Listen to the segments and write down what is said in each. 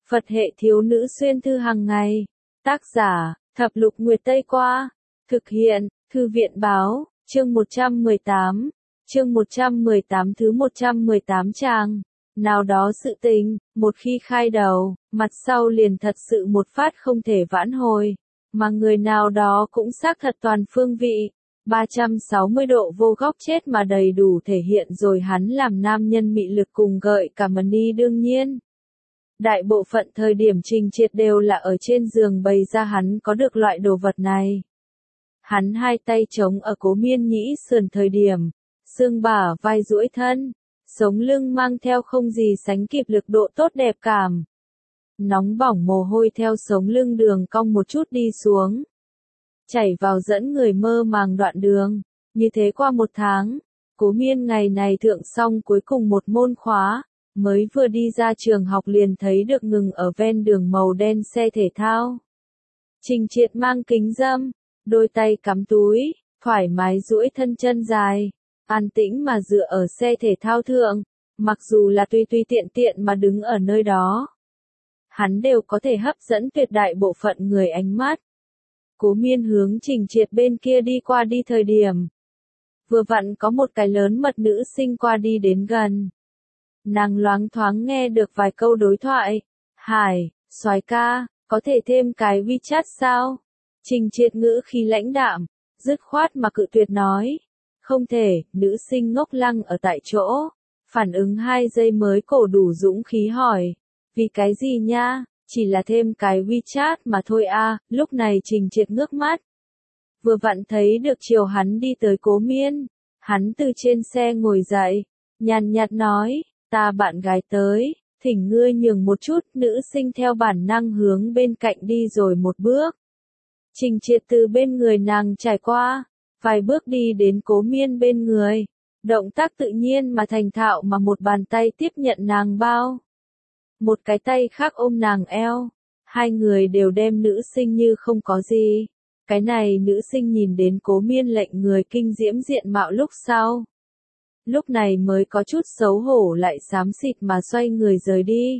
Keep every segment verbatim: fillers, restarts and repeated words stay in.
Phật hệ thiếu nữ xuyên thư hàng ngày. Tác giả, Thập lục Nguyệt Tây Qua. Thực hiện, Thư viện Báo, chương một trăm mười tám. Chương một trăm mười tám thứ một trăm mười tám trang. Nào đó sự tình, một khi khai đầu, mặt sau liền thật sự một phát không thể vãn hồi. Mà người nào đó cũng xác thật toàn phương vị. ba trăm sáu mươi độ vô góc chết mà đầy đủ thể hiện rồi hắn làm nam nhân mị lực cùng gợi cả mần đi đương nhiên. Đại bộ phận thời điểm Trình Triệt đều là ở trên giường bày ra hắn có được loại đồ vật này. Hắn hai tay chống ở Cố Miên Nhĩ sườn thời điểm, xương bả vai duỗi thân, sống lưng mang theo không gì sánh kịp lực độ tốt đẹp cảm. Nóng bỏng mồ hôi theo sống lưng đường cong một chút đi xuống, chảy vào dẫn người mơ màng đoạn đường. Như thế qua một tháng, Cố Miên ngày này thượng xong cuối cùng một môn khóa, mới vừa đi ra trường học liền thấy được ngừng ở ven đường màu đen xe thể thao. Trình Triệt mang kính râm, đôi tay cắm túi, thoải mái duỗi thân chân dài, an tĩnh mà dựa ở xe thể thao thượng, mặc dù là tùy tùy tiện tiện mà đứng ở nơi đó, hắn đều có thể hấp dẫn tuyệt đại bộ phận người ánh mắt. Cố Miên hướng Trình Triệt bên kia đi qua đi thời điểm, vừa vặn có một cái lớn mật nữ sinh qua đi đến gần. Nàng loáng thoáng nghe được vài câu đối thoại. Hải, soái ca, có thể thêm cái WeChat sao? Trình Triệt ngữ khi lãnh đạm, dứt khoát mà cự tuyệt nói. Không thể, nữ sinh ngốc lăng ở tại chỗ. Phản ứng hai giây mới cổ đủ dũng khí hỏi. Vì cái gì nha, chỉ là thêm cái WeChat mà thôi a. Lúc này Trình Triệt ngước mắt. Vừa vặn thấy được chiều hắn đi tới Cố Miên. Hắn từ trên xe ngồi dậy, nhàn nhạt nói. Ta bạn gái tới, thỉnh ngươi nhường một chút. Nữ sinh theo bản năng hướng bên cạnh đi rồi một bước. Trình Triệt từ bên người nàng trải qua, vài bước đi đến Cố Miên bên người, động tác tự nhiên mà thành thạo mà một bàn tay tiếp nhận nàng bao, một cái tay khác ôm nàng eo, hai người đều đem nữ sinh như không có gì. Cái này nữ sinh nhìn đến Cố Miên lệnh người kinh diễm diện mạo lúc sau, lúc này mới có chút xấu hổ lại xám xịt mà xoay người rời đi.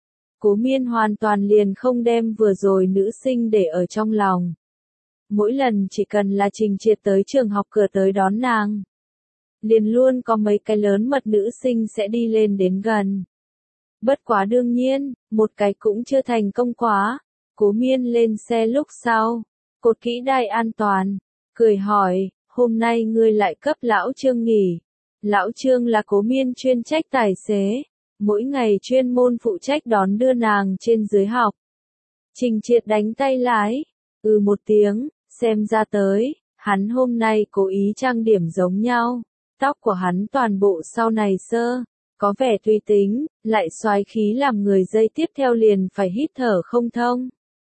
Cố Miên hoàn toàn liền không đem vừa rồi nữ sinh để ở trong lòng. Mỗi lần chỉ cần là Trình Triệt tới trường học cửa tới đón nàng, liền luôn có mấy cái lớn mật nữ sinh sẽ đi lên đến gần. Bất quá đương nhiên, một cái cũng chưa thành công quá. Cố Miên lên xe lúc sau, cột kỹ đai an toàn, cười hỏi, hôm nay ngươi lại cấp lão Trương nghỉ. Lão Trương là Cố Miên chuyên trách tài xế, mỗi ngày chuyên môn phụ trách đón đưa nàng trên dưới học. Trình Triệt đánh tay lái, ừ một tiếng, xem ra tới, hắn hôm nay cố ý trang điểm giống nhau, tóc của hắn toàn bộ sau này sơ, có vẻ tùy tính, lại xoái khí làm người dây tiếp theo liền phải hít thở không thông.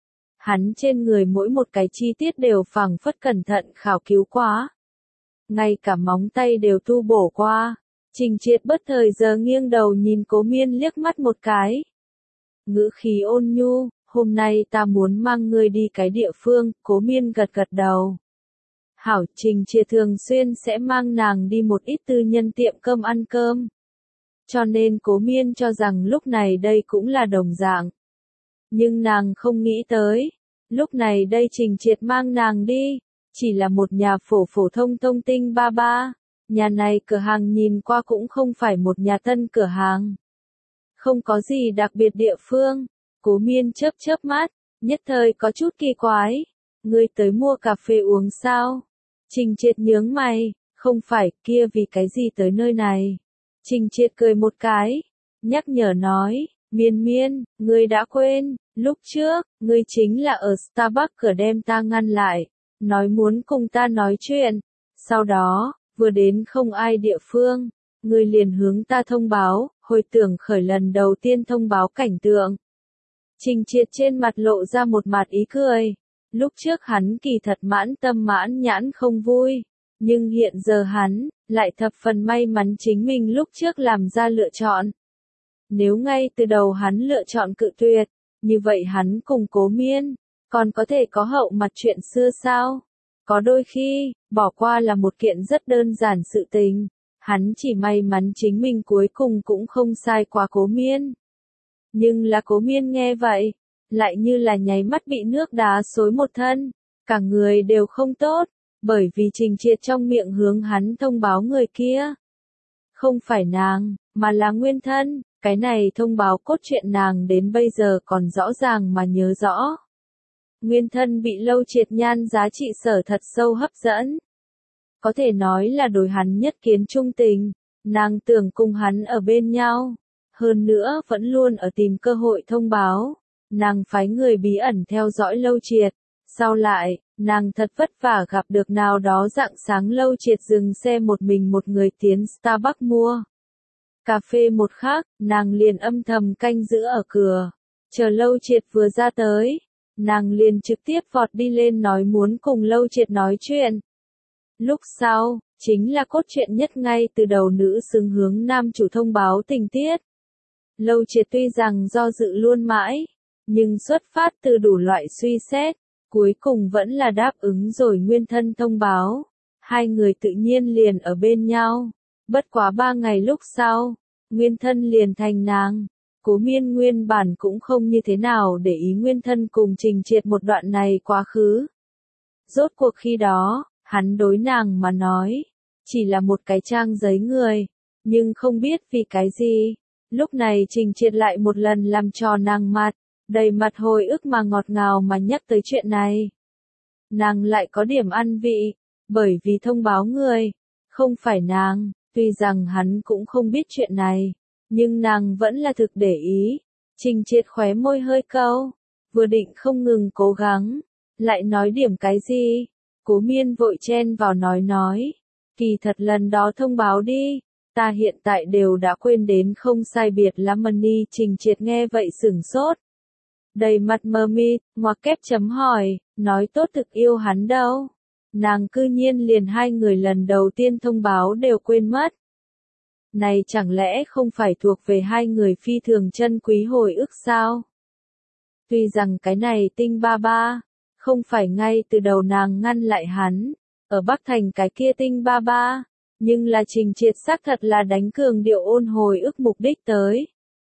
Hắn trên người mỗi một cái chi tiết đều phảng phất cẩn thận khảo cứu quá. Ngay cả móng tay đều tu bổ qua. Trình Triệt bất thời giờ nghiêng đầu nhìn Cố Miên liếc mắt một cái. Ngữ khí ôn nhu, hôm nay ta muốn mang ngươi đi cái địa phương. Cố Miên gật gật đầu. Hảo, Trình Triệt thường xuyên sẽ mang nàng đi một ít tư nhân tiệm cơm ăn cơm. Cho nên Cố Miên cho rằng lúc này đây cũng là đồng dạng. Nhưng nàng không nghĩ tới, lúc này đây Trình Triệt mang nàng đi, chỉ là một nhà phổ phổ thông thông tinh ba ba. Nhà này cửa hàng nhìn qua cũng không phải một nhà tân cửa hàng. Không có gì đặc biệt địa phương. Cố Miên chớp chớp mắt, nhất thời có chút kỳ quái. Ngươi tới mua cà phê uống sao? Trình Triệt nhướng mày, không phải, kia vì cái gì tới nơi này? Trình Triệt cười một cái, nhắc nhở nói, Miên Miên, ngươi đã quên, lúc trước, ngươi chính là ở Starbucks cửa đem ta ngăn lại, nói muốn cùng ta nói chuyện. Sau đó, vừa đến không ai địa phương, ngươi liền hướng ta thông báo, hồi tưởng khởi lần đầu tiên thông báo cảnh tượng. Trình Triệt trên mặt lộ ra một mặt ý cười. Lúc trước hắn kỳ thật mãn tâm mãn nhãn không vui, nhưng hiện giờ hắn lại thập phần may mắn chính mình lúc trước làm ra lựa chọn. Nếu ngay từ đầu hắn lựa chọn cự tuyệt, như vậy hắn cùng Cố Miên còn có thể có hậu mặt chuyện xưa sao? Có đôi khi, bỏ qua là một kiện rất đơn giản sự tình. Hắn chỉ may mắn chính mình cuối cùng cũng không sai quá Cố Miên. Nhưng là Cố Miên nghe vậy, lại như là nháy mắt bị nước đá xối một thân, cả người đều không tốt, bởi vì Trình Triệt trong miệng hướng hắn thông báo người kia. Không phải nàng, mà là Nguyên Thân, cái này thông báo cốt truyện nàng đến bây giờ còn rõ ràng mà nhớ rõ. Nguyên Thân bị Lâu Triệt nhan giá trị sở thật sâu hấp dẫn. Có thể nói là đối hắn nhất kiến trung tình, nàng tưởng cùng hắn ở bên nhau. Hơn nữa vẫn luôn ở tìm cơ hội thông báo, nàng phái người bí ẩn theo dõi Lâu Triệt. Sau lại, nàng thật vất vả gặp được nào đó rạng sáng Lâu Triệt dừng xe một mình một người tiến Starbucks mua cà phê một khắc, nàng liền âm thầm canh giữ ở cửa. Chờ Lâu Triệt vừa ra tới, nàng liền trực tiếp vọt đi lên nói muốn cùng Lâu Triệt nói chuyện. Lúc sau, chính là cốt truyện nhất ngay từ đầu nữ xứng hướng nam chủ thông báo tình tiết. Lâu Triệt tuy rằng do dự luôn mãi, nhưng xuất phát từ đủ loại suy xét, cuối cùng vẫn là đáp ứng rồi Nguyên Thân thông báo. Hai người tự nhiên liền ở bên nhau. Bất quá ba ngày lúc sau, Nguyên Thân liền thành nàng. Cố Miên nguyên bản cũng không như thế nào để ý Nguyên Thân cùng Trình Triệt một đoạn này quá khứ. Rốt cuộc khi đó, hắn đối nàng mà nói, chỉ là một cái trang giấy người, nhưng không biết vì cái gì. Lúc này Trình Triệt lại một lần làm cho nàng mặt, đầy mặt hồi ức mà ngọt ngào mà nhắc tới chuyện này. Nàng lại có điểm ăn vị, bởi vì thông báo người, không phải nàng, tuy rằng hắn cũng không biết chuyện này, nhưng nàng vẫn là thực để ý. Trình Triệt khóe môi hơi câu, vừa định không ngừng cố gắng, lại nói điểm cái gì. Cố Miên vội chen vào nói nói, kỳ thật lần đó thông báo đi, ta hiện tại đều đã quên đến không sai biệt lắm Money. Trình Triệt nghe vậy sửng sốt, đầy mặt mờ mịt, ngoặc kép chấm hỏi, nói tốt thực yêu hắn đâu. Nàng cư nhiên liền hai người lần đầu tiên thông báo đều quên mất. Này chẳng lẽ không phải thuộc về hai người phi thường chân quý hồi ức sao? Tuy rằng cái này Tinh Ba Ba, không phải ngay từ đầu nàng ngăn lại hắn, ở Bắc Thành cái kia Tinh Ba Ba, nhưng là Trình Triệt xác thật là đánh cường điệu ôn hồi ức mục đích tới.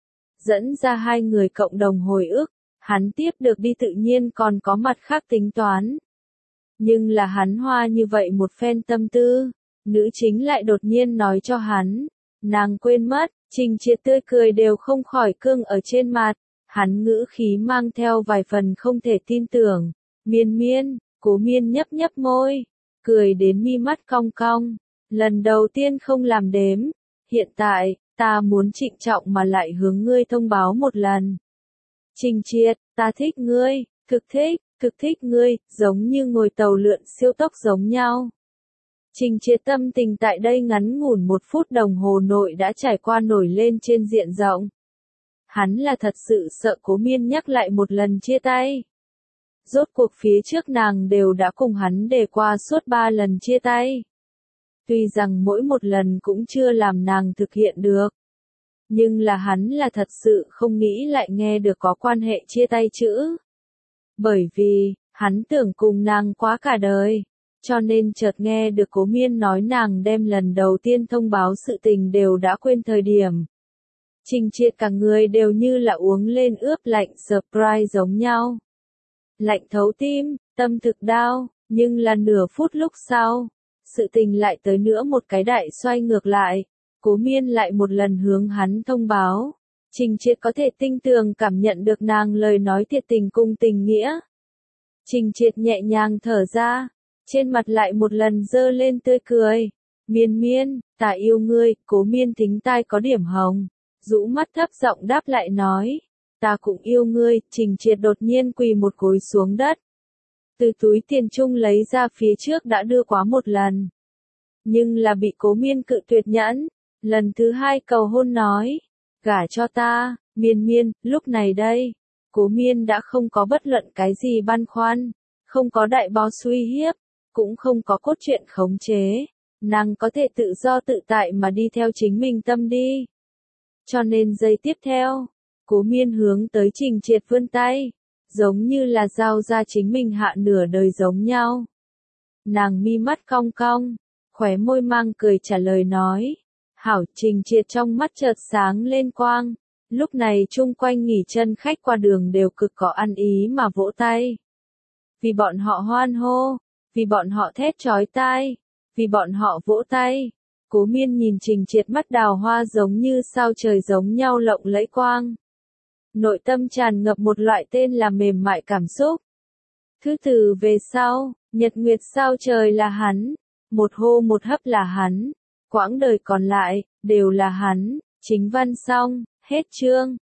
Dẫn ra hai người cộng đồng hồi ức, hắn tiếp được đi tự nhiên còn có mặt khác tính toán. Nhưng là hắn hoa như vậy một phen tâm tư, nữ chính lại đột nhiên nói cho hắn, nàng quên mất. Trình Triệt tươi cười đều không khỏi cương ở trên mặt, hắn ngữ khí mang theo vài phần không thể tin tưởng. Miên Miên, Cố Miên nhấp nhấp môi, cười đến mi mắt cong cong, lần đầu tiên không làm đếm, hiện tại, ta muốn trịnh trọng mà lại hướng ngươi thông báo một lần. Trình Triệt, ta thích ngươi, thực thích, thực thích ngươi, giống như ngồi tàu lượn siêu tốc giống nhau. Trình Triệt tâm tình tại đây ngắn ngủn một phút đồng hồ nội đã trải qua nổi lên trên diện rộng. Hắn là thật sự sợ Cố Miên nhắc lại một lần chia tay. Rốt cuộc phía trước nàng đều đã cùng hắn đề qua suốt ba lần chia tay. Tuy rằng mỗi một lần cũng chưa làm nàng thực hiện được. Nhưng là hắn là thật sự không nghĩ lại nghe được có quan hệ chia tay chữ. Bởi vì, hắn tưởng cùng nàng quá cả đời. Cho nên chợt nghe được Cố Miên nói nàng đem lần đầu tiên thông báo sự tình đều đã quên thời điểm. Trình Triệt cả người đều như là uống lên ướp lạnh surprise giống nhau. Lạnh thấu tim, tâm thực đau, nhưng là nửa phút lúc sau, sự tình lại tới nữa một cái đại xoay ngược lại. Cố Miên lại một lần hướng hắn thông báo. Trình Triệt có thể tinh tường cảm nhận được nàng lời nói thiệt tình cùng tình nghĩa. Trình Triệt nhẹ nhàng thở ra, trên mặt lại một lần dơ lên tươi cười. Miên Miên, ta yêu ngươi. Cố Miên thính tai có điểm hồng, rũ mắt thấp giọng đáp lại nói, ta cũng yêu ngươi. Trình Triệt đột nhiên quỳ một gối xuống đất, từ túi tiền chung lấy ra phía trước đã đưa quá một lần, nhưng là bị Cố Miên cự tuyệt nhẫn. Lần thứ hai cầu hôn nói, gả cho ta. Miên Miên, lúc này đây, Cố Miên đã không có bất luận cái gì băn khoăn, không có đại boss uy hiếp, cũng không có cốt truyện khống chế, nàng có thể tự do tự tại mà đi theo chính mình tâm đi. Cho nên giây tiếp theo, Cố Miên hướng tới Trình Triệt vươn tay, giống như là giao ra chính mình hạ nửa đời giống nhau. Nàng mi mắt cong cong, khóe môi mang cười trả lời nói, hảo. Trình Triệt trong mắt chợt sáng lên quang, Lúc này chung quanh nghỉ chân khách qua đường đều cực có ăn ý mà vỗ tay. Vì bọn họ hoan hô, vì bọn họ thét chói tai, vì bọn họ vỗ tay. Cố Miên nhìn Trình Triệt mắt đào hoa giống như sao trời giống nhau lộng lẫy quang. Nội tâm tràn ngập một loại tên là mềm mại cảm xúc. Thứ từ về sau, nhật nguyệt sao trời là hắn, một hô một hấp là hắn, quãng đời còn lại, đều là hắn. Chính văn xong, hết chương.